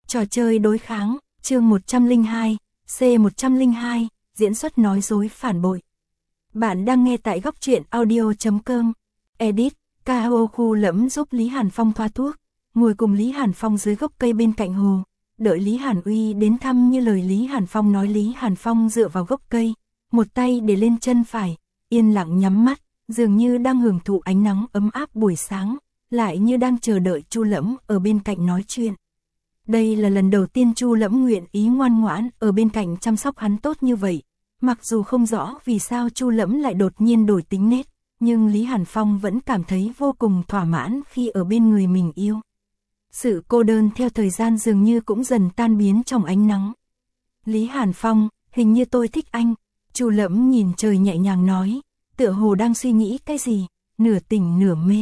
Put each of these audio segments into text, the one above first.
Trò chơi đối kháng, chương 102, C102, diễn xuất nói dối phản bội. Bạn đang nghe tại góc truyện audio.com. Edit, Cao Khu Lẫm giúp Lý Hàn Phong thoa thuốc, ngồi cùng Lý Hàn Phong dưới gốc cây bên cạnh hồ, đợi Lý Hàn Uy đến thăm như lời Lý Hàn Phong nói. Lý Hàn Phong dựa vào gốc cây, một tay để lên chân phải, yên lặng nhắm mắt, dường như đang hưởng thụ ánh nắng ấm áp buổi sáng, lại như đang chờ đợi Chu Lẫm ở bên cạnh nói chuyện. Đây là lần đầu tiên Chu Lẫm nguyện ý ngoan ngoãn ở bên cạnh chăm sóc hắn tốt như vậy. Mặc dù không rõ vì sao Chu Lẫm lại đột nhiên đổi tính nết, nhưng Lý Hàn Phong vẫn cảm thấy vô cùng thỏa mãn khi ở bên người mình yêu. Sự cô đơn theo thời gian dường như cũng dần tan biến trong ánh nắng. Lý Hàn Phong, hình như tôi thích anh. Chu Lẫm nhìn trời nhẹ nhàng nói, tựa hồ đang suy nghĩ cái gì, nửa tỉnh nửa mê.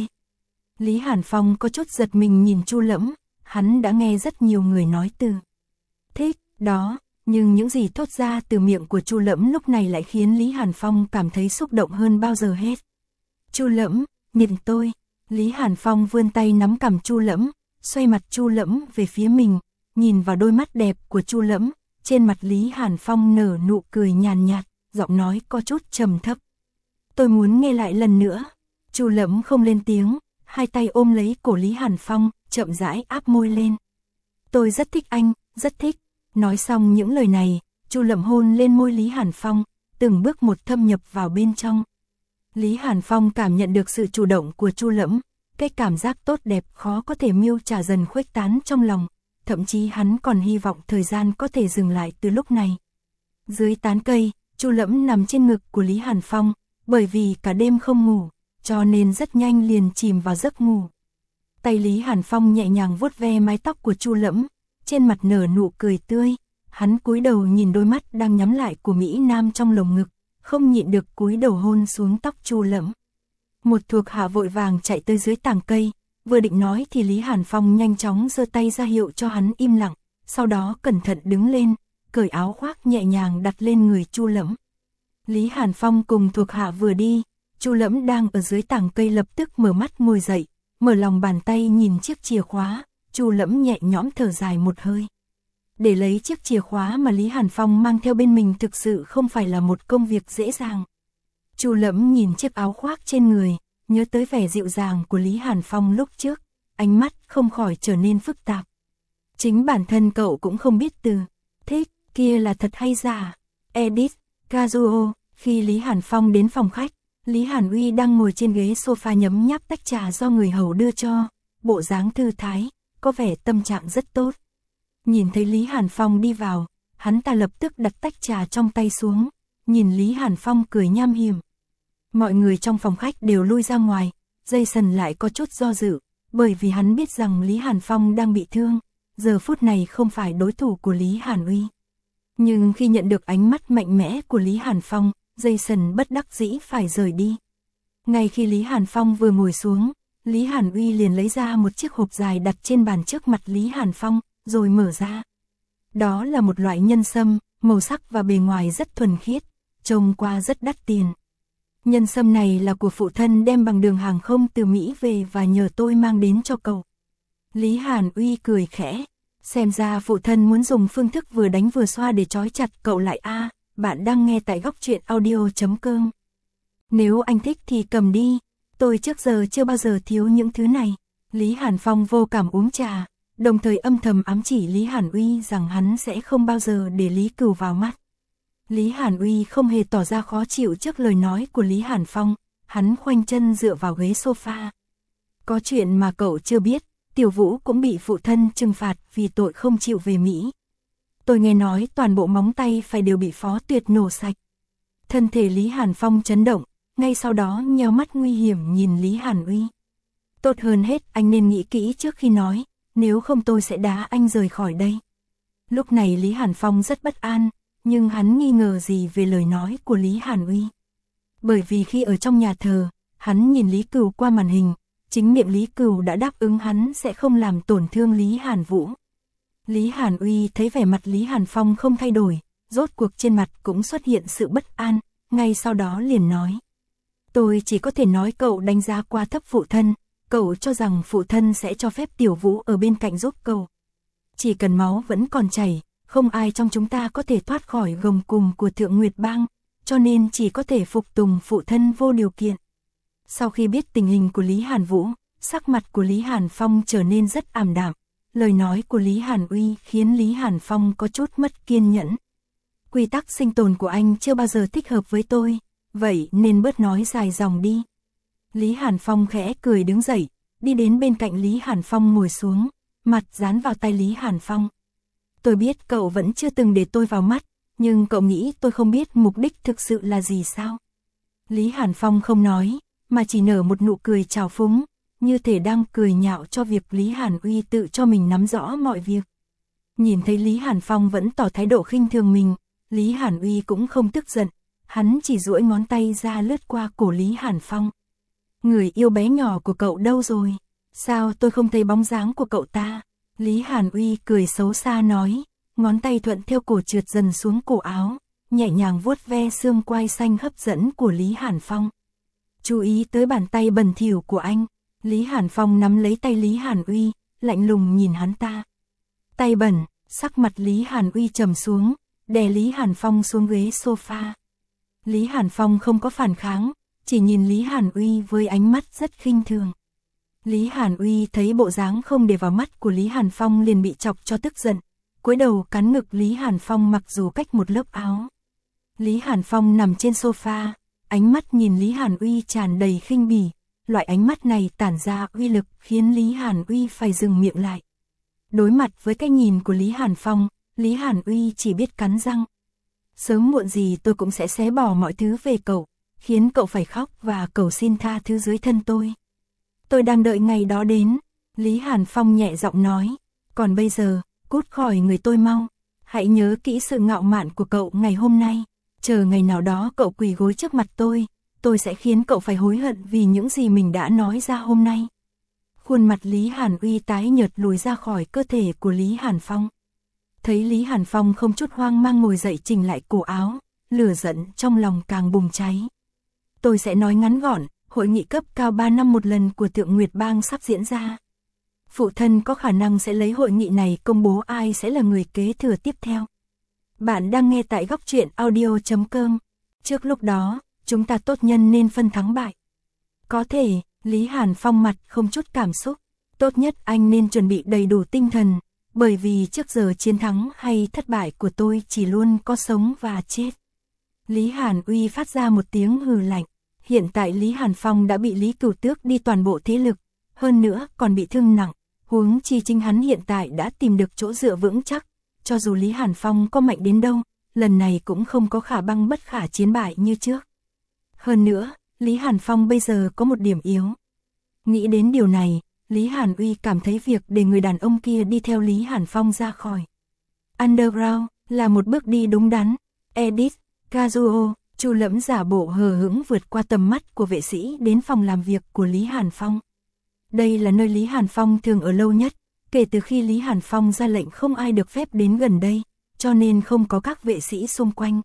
Lý Hàn Phong có chút giật mình nhìn Chu Lẫm, hắn đã nghe rất nhiều người nói từ thích đó, nhưng những gì thốt ra từ miệng của Chu Lẫm lúc này lại khiến Lý Hàn Phong cảm thấy xúc động hơn bao giờ hết. Chu Lẫm, nhìn tôi. Lý Hàn Phong vươn tay nắm cằm Chu Lẫm, xoay mặt Chu Lẫm về phía mình, nhìn vào đôi mắt đẹp của Chu Lẫm, trên mặt Lý Hàn Phong nở nụ cười nhàn nhạt, giọng nói có chút trầm thấp. Tôi muốn nghe lại lần nữa. Chu Lẫm không lên tiếng, hai tay ôm lấy cổ Lý Hàn Phong, chậm rãi áp môi lên. Tôi rất thích anh, rất thích. Nói xong những lời này, Chu Lẫm hôn lên môi Lý Hàn Phong, từng bước một thâm nhập vào bên trong. Lý Hàn Phong cảm nhận được sự chủ động của Chu Lẫm, cái cảm giác tốt đẹp khó có thể miêu tả dần khuếch tán trong lòng, thậm chí hắn còn hy vọng thời gian có thể dừng lại từ lúc này. Dưới tán cây, Chu Lẫm nằm trên ngực của Lý Hàn Phong, bởi vì cả đêm không ngủ, cho nên rất nhanh liền chìm vào giấc ngủ. Tay Lý Hàn Phong nhẹ nhàng vuốt ve mái tóc của Chu Lẫm, trên mặt nở nụ cười tươi, hắn cúi đầu nhìn đôi mắt đang nhắm lại của Mỹ Nam trong lồng ngực, không nhịn được cúi đầu hôn xuống tóc Chu Lẫm. Một thuộc hạ vội vàng chạy tới dưới tàng cây, vừa định nói thì Lý Hàn Phong nhanh chóng giơ tay ra hiệu cho hắn im lặng, sau đó cẩn thận đứng lên, cởi áo khoác nhẹ nhàng đặt lên người Chu Lẫm. Lý Hàn Phong cùng thuộc hạ vừa đi, Chu Lẫm đang ở dưới tàng cây lập tức mở mắt ngồi dậy, mở lòng bàn tay nhìn chiếc chìa khóa, Chu Lẫm nhẹ nhõm thở dài một hơi. Để lấy chiếc chìa khóa mà Lý Hàn Phong mang theo bên mình thực sự không phải là một công việc dễ dàng. Chu Lẫm nhìn chiếc áo khoác trên người, nhớ tới vẻ dịu dàng của Lý Hàn Phong lúc trước, ánh mắt không khỏi trở nên phức tạp. Chính bản thân cậu cũng không biết từ thích kia là thật hay giả. Edit, Kazuo. Khi Lý Hàn Phong đến phòng khách, Lý Hàn Uy đang ngồi trên ghế sofa nhấm nháp tách trà do người hầu đưa cho, bộ dáng thư thái, có vẻ tâm trạng rất tốt. Nhìn thấy Lý Hàn Phong đi vào, hắn ta lập tức đặt tách trà trong tay xuống, nhìn Lý Hàn Phong cười nham hiểm. Mọi người trong phòng khách đều lui ra ngoài, Jason lại có chút do dự, bởi vì hắn biết rằng Lý Hàn Phong đang bị thương, giờ phút này không phải đối thủ của Lý Hàn Uy. Nhưng khi nhận được ánh mắt mạnh mẽ của Lý Hàn Phong, Jason bất đắc dĩ phải rời đi. Ngay khi Lý Hàn Phong vừa ngồi xuống, Lý Hàn Uy liền lấy ra một chiếc hộp dài đặt trên bàn trước mặt Lý Hàn Phong, rồi mở ra. Đó là một loại nhân sâm, màu sắc và bề ngoài rất thuần khiết, trông qua rất đắt tiền. Nhân sâm này là của phụ thân đem bằng đường hàng không từ Mỹ về và nhờ tôi mang đến cho cậu. Lý Hàn Uy cười khẽ, xem ra phụ thân muốn dùng phương thức vừa đánh vừa xoa để trói chặt cậu lại a. Bạn đang nghe tại góc truyện audio.com. Nếu anh thích thì cầm đi, tôi trước giờ chưa bao giờ thiếu những thứ này. Lý Hàn Phong vô cảm uống trà, đồng thời âm thầm ám chỉ Lý Hàn Uy rằng hắn sẽ không bao giờ để Lý Cửu vào mắt. Lý Hàn Uy không hề tỏ ra khó chịu trước lời nói của Lý Hàn Phong, hắn khoanh chân dựa vào ghế sofa. Có chuyện mà cậu chưa biết, Tiểu Vũ cũng bị phụ thân trừng phạt vì tội không chịu về Mỹ. Tôi nghe nói toàn bộ móng tay phải đều bị Phó Tuyệt nổ sạch. Thân thể Lý Hàn Phong chấn động, ngay sau đó nheo mắt nguy hiểm nhìn Lý Hàn Uy. Tốt hơn hết anh nên nghĩ kỹ trước khi nói, nếu không tôi sẽ đá anh rời khỏi đây. Lúc này Lý Hàn Phong rất bất an, nhưng hắn nghi ngờ gì về lời nói của Lý Hàn Uy. Bởi vì khi ở trong nhà thờ, hắn nhìn Lý Cửu qua màn hình, chính miệng Lý Cửu đã đáp ứng hắn sẽ không làm tổn thương Lý Hàn Vũ. Lý Hàn Uy thấy vẻ mặt Lý Hàn Phong không thay đổi, rốt cuộc trên mặt cũng xuất hiện sự bất an, ngay sau đó liền nói. Tôi chỉ có thể nói cậu đánh giá quá thấp phụ thân, cậu cho rằng phụ thân sẽ cho phép Tiểu Vũ ở bên cạnh giúp cậu. chỉ cần máu vẫn còn chảy, không ai trong chúng ta có thể thoát khỏi gông cùm của Thượng Nguyệt Bang, cho nên chỉ có thể phục tùng phụ thân vô điều kiện. Sau khi biết tình hình của Lý Hàn Vũ, sắc mặt của Lý Hàn Phong trở nên rất ảm đạm, lời nói của Lý Hàn Uy khiến Lý Hàn Phong có chút mất kiên nhẫn. Quy tắc sinh tồn của anh chưa bao giờ thích hợp với tôi, vậy nên bớt nói dài dòng đi. Lý Hàn Phong khẽ cười đứng dậy, đi đến bên cạnh Lý Hàn Phong ngồi xuống, mặt dán vào tay Lý Hàn Phong. Tôi biết cậu vẫn chưa từng để tôi vào mắt, nhưng cậu nghĩ tôi không biết mục đích thực sự là gì sao? Lý Hàn Phong không nói, mà chỉ nở một nụ cười trào phúng, như thể đang cười nhạo cho việc Lý Hàn Uy tự cho mình nắm rõ mọi việc. Nhìn thấy Lý Hàn Phong vẫn tỏ thái độ khinh thường mình, Lý Hàn Uy cũng không tức giận, hắn chỉ duỗi ngón tay ra lướt qua cổ Lý Hàn Phong. Người yêu bé nhỏ của cậu đâu rồi? Sao tôi không thấy bóng dáng của cậu ta? Lý Hàn Uy cười xấu xa nói, ngón tay thuận theo cổ trượt dần xuống cổ áo, nhẹ nhàng vuốt ve xương quai xanh hấp dẫn của Lý Hàn Phong. Chú ý tới bàn tay bẩn thỉu của anh. Lý Hàn Phong nắm lấy tay Lý Hàn Uy, lạnh lùng nhìn hắn ta. Tay bẩn, sắc mặt Lý Hàn Uy trầm xuống, đè Lý Hàn Phong xuống ghế sofa. Lý Hàn Phong không có phản kháng, chỉ nhìn Lý Hàn Uy với ánh mắt rất khinh thường. Lý Hàn Uy thấy bộ dáng không để vào mắt của Lý Hàn Phong liền bị chọc cho tức giận, cúi đầu cắn ngực Lý Hàn Phong mặc dù cách một lớp áo. Lý Hàn Phong nằm trên sofa, ánh mắt nhìn Lý Hàn Uy tràn đầy khinh bỉ, loại ánh mắt này tản ra uy lực khiến Lý Hàn Uy phải dừng miệng lại. Đối mặt với cái nhìn của Lý Hàn Phong, Lý Hàn Uy chỉ biết cắn răng. Sớm muộn gì tôi cũng sẽ xé bỏ mọi thứ về cậu, khiến cậu phải khóc và cầu xin tha thứ dưới thân tôi. Tôi đang đợi ngày đó đến, Lý Hàn Phong nhẹ giọng nói, còn bây giờ, cút khỏi người tôi mau. Hãy nhớ kỹ sự ngạo mạn của cậu ngày hôm nay, chờ ngày nào đó cậu quỳ gối trước mặt tôi sẽ khiến cậu phải hối hận vì những gì mình đã nói ra hôm nay. Khuôn mặt Lý Hàn Uy tái nhợt lùi ra khỏi cơ thể của Lý Hàn Phong. Thấy Lý Hàn Phong không chút hoang mang ngồi dậy chỉnh lại cổ áo, lửa giận trong lòng càng bùng cháy. Tôi sẽ nói ngắn gọn, hội nghị cấp cao 3 năm một lần của Thượng Nguyệt Bang sắp diễn ra. Phụ thân có khả năng sẽ lấy hội nghị này công bố ai sẽ là người kế thừa tiếp theo. Bạn đang nghe tại góc truyện audio.com. Trước lúc đó, chúng ta tốt nhân nên phân thắng bại. Có thể, Lý Hàn Phong mặt không chút cảm xúc. Tốt nhất anh nên chuẩn bị đầy đủ tinh thần, bởi vì trước giờ chiến thắng hay thất bại của tôi chỉ luôn có sống và chết. Lý Hàn Uy phát ra một tiếng hừ lạnh. Hiện tại Lý Hàn Phong đã bị Lý Cửu tước đi toàn bộ thế lực, hơn nữa còn bị thương nặng, huống chi chính hắn hiện tại đã tìm được chỗ dựa vững chắc, cho dù Lý Hàn Phong có mạnh đến đâu, lần này cũng không có khả băng bất khả chiến bại như trước. Hơn nữa, Lý Hàn Phong bây giờ có một điểm yếu. Nghĩ đến điều này, Lý Hàn Uy cảm thấy việc để người đàn ông kia đi theo Lý Hàn Phong ra khỏi Underground là một bước đi đúng đắn. Edit, Kazuo, Chu Lẫm giả bộ hờ hững vượt qua tầm mắt của vệ sĩ đến phòng làm việc của Lý Hàn Phong. Đây là nơi Lý Hàn Phong thường ở lâu nhất, kể từ khi Lý Hàn Phong ra lệnh không ai được phép đến gần đây, cho nên không có các vệ sĩ xung quanh.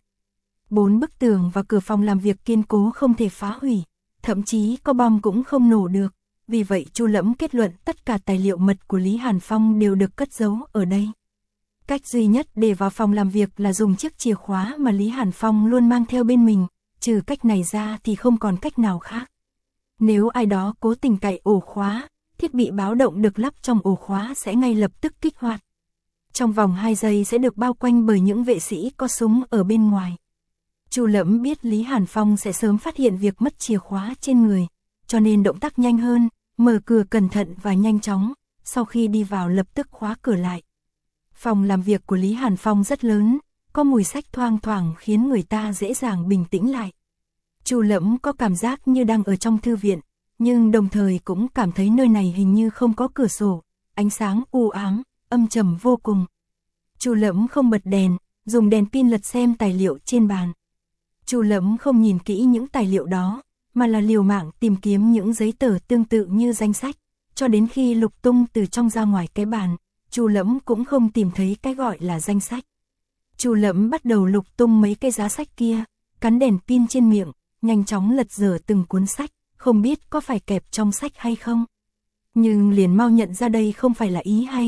4 bức tường và cửa phòng làm việc kiên cố không thể phá hủy, thậm chí có bom cũng không nổ được, vì vậy Chu Lẫm kết luận tất cả tài liệu mật của Lý Hàn Phong đều được cất giấu ở đây. Cách duy nhất để vào phòng làm việc là dùng chiếc chìa khóa mà Lý Hàn Phong luôn mang theo bên mình, trừ cách này ra thì không còn cách nào khác. Nếu ai đó cố tình cạy ổ khóa, thiết bị báo động được lắp trong ổ khóa sẽ ngay lập tức kích hoạt. Trong vòng 2 giây sẽ được bao quanh bởi những vệ sĩ có súng ở bên ngoài. Chu Lẫm biết Lý Hàn Phong sẽ sớm phát hiện việc mất chìa khóa trên người, cho nên động tác nhanh hơn, mở cửa cẩn thận và nhanh chóng, sau khi đi vào lập tức khóa cửa lại. Phòng làm việc của Lý Hàn Phong rất lớn, có mùi sách thoang thoảng khiến người ta dễ dàng bình tĩnh lại. Chu Lẫm có cảm giác như đang ở trong thư viện, nhưng đồng thời cũng cảm thấy nơi này hình như không có cửa sổ, ánh sáng u ám, âm trầm vô cùng. Chu Lẫm không bật đèn, dùng đèn pin lật xem tài liệu trên bàn. Chu Lẫm không nhìn kỹ những tài liệu đó, mà là liều mạng tìm kiếm những giấy tờ tương tự như danh sách, cho đến khi lục tung từ trong ra ngoài cái bàn, Chu Lẫm cũng không tìm thấy cái gọi là danh sách. Chu Lẫm bắt đầu lục tung mấy cái giá sách kia, cắn đèn pin trên miệng, nhanh chóng lật dở từng cuốn sách, không biết có phải kẹp trong sách hay không. Nhưng liền mau nhận ra đây không phải là ý hay,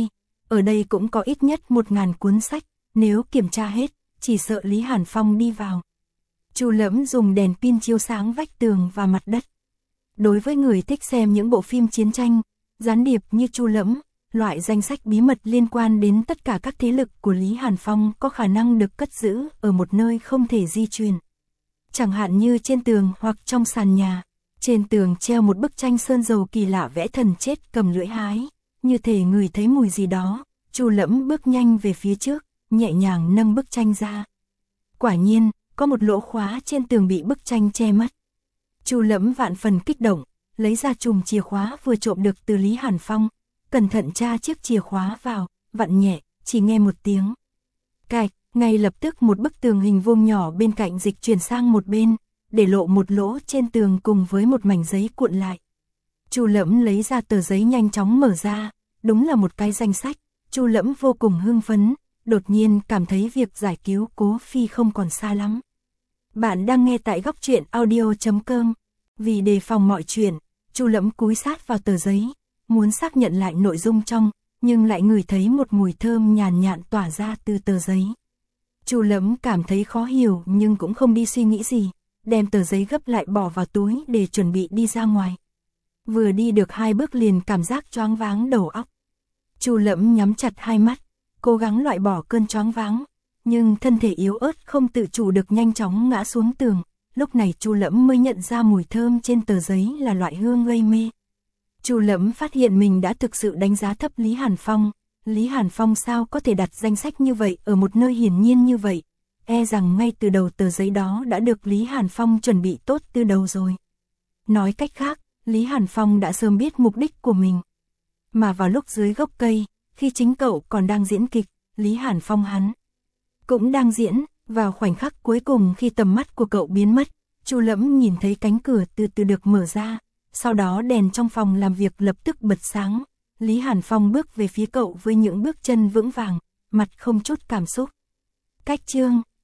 ở đây cũng có ít nhất 1000 cuốn sách, nếu kiểm tra hết, chỉ sợ Lý Hàn Phong đi vào. Chu Lẫm dùng đèn pin chiếu sáng vách tường và mặt đất. Đối với người thích xem những bộ phim chiến tranh, gián điệp như Chu Lẫm, loại danh sách bí mật liên quan đến tất cả các thế lực của Lý Hàn Phong có khả năng được cất giữ ở một nơi không thể di chuyển. Chẳng hạn như trên tường hoặc trong sàn nhà, trên tường treo một bức tranh sơn dầu kỳ lạ vẽ thần chết cầm lưỡi hái, như thể ngửi thấy mùi gì đó, Chu Lẫm bước nhanh về phía trước, nhẹ nhàng nâng bức tranh ra. Quả nhiên, có một lỗ khóa trên tường bị bức tranh che mất. Chu Lẫm vạn phần kích động, lấy ra chùm chìa khóa vừa trộm được từ Lý Hàn Phong, cẩn thận tra chiếc chìa khóa vào, vặn nhẹ, chỉ nghe một tiếng. Cạch, ngay lập tức một bức tường hình vuông nhỏ bên cạnh dịch chuyển sang một bên, để lộ một lỗ trên tường cùng với một mảnh giấy cuộn lại. Chu Lẫm lấy ra tờ giấy nhanh chóng mở ra, đúng là một cái danh sách. Chu Lẫm vô cùng hưng phấn, đột nhiên cảm thấy việc giải cứu Cố Phi không còn xa lắm. Bạn đang nghe tại góc truyện audio.com. Vì đề phòng mọi chuyện, Chu Lẫm cúi sát vào tờ giấy, muốn xác nhận lại nội dung trong, nhưng lại ngửi thấy một mùi thơm nhàn nhạt tỏa ra từ tờ giấy. Chu Lẫm cảm thấy khó hiểu nhưng cũng không đi suy nghĩ gì, đem tờ giấy gấp lại bỏ vào túi để chuẩn bị đi ra ngoài. Vừa đi được 2 bước liền cảm giác choáng váng đầu óc. Chu Lẫm nhắm chặt hai mắt, cố gắng loại bỏ cơn choáng váng, nhưng thân thể yếu ớt không tự chủ được nhanh chóng ngã xuống tường. Lúc này Chu Lẫm mới nhận ra mùi thơm trên tờ giấy là loại hương gây mê. Chu Lẫm phát hiện mình đã thực sự đánh giá thấp Lý Hàn Phong. Lý Hàn Phong sao có thể đặt danh sách như vậy ở một nơi hiển nhiên như vậy? E rằng ngay từ đầu tờ giấy đó đã được Lý Hàn Phong chuẩn bị tốt từ đầu rồi. Nói cách khác, Lý Hàn Phong đã sớm biết mục đích của mình. Mà vào lúc dưới gốc cây, khi chính cậu còn đang diễn kịch, Lý Hàn Phong hắn cũng đang diễn. Vào khoảnh khắc cuối cùng khi tầm mắt của cậu biến mất, Chu Lẫm nhìn thấy cánh cửa từ từ được mở ra, sau đó đèn trong phòng làm việc lập tức bật sáng. Lý Hàn Phong bước về phía cậu với những bước chân vững vàng, mặt không chút cảm xúc. Cách chương